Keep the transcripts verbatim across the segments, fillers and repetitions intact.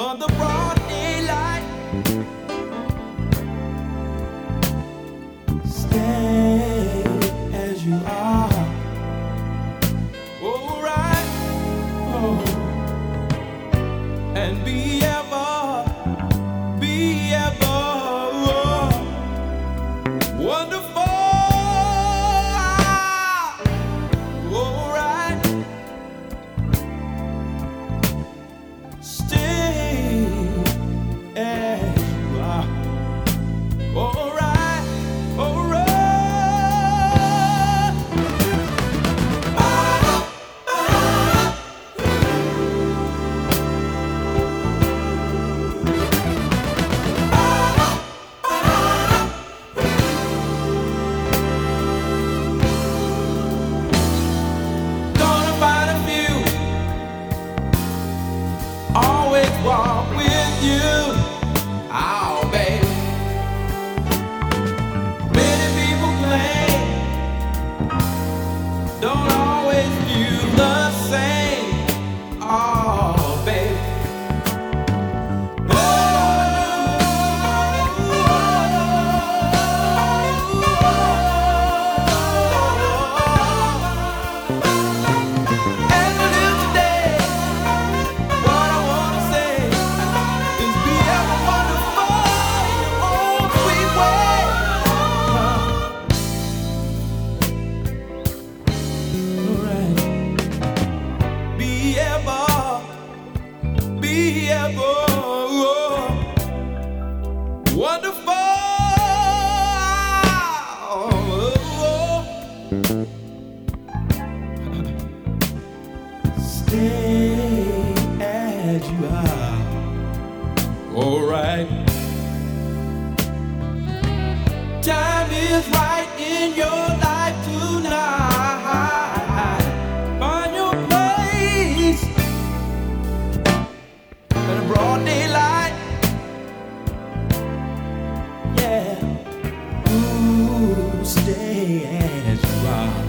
on the broad daylight. Stay as you are. Oh, right. Oh. And be ever, be ever oh, wonderful. Oh, right. Stay as you are. All right, all right. Gonna find a few, always walk with you. Oh, baby. Many people claim don't always feel the same. Oh, baby. As we live today, what I wanna say is be ever wonderful in your own sweet way. Alright. Be ever, be ever wonderful. Stay as you are. All right. Time is right in your life tonight. Find your place in the broad daylight. Yeah. Ooh, stay as you are.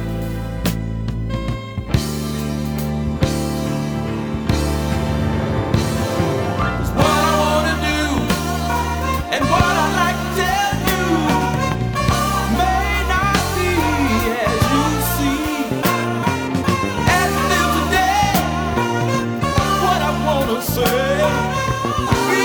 It's what I wanna do, and what I like to tell you may not be as you see. As we live today, what I wanna say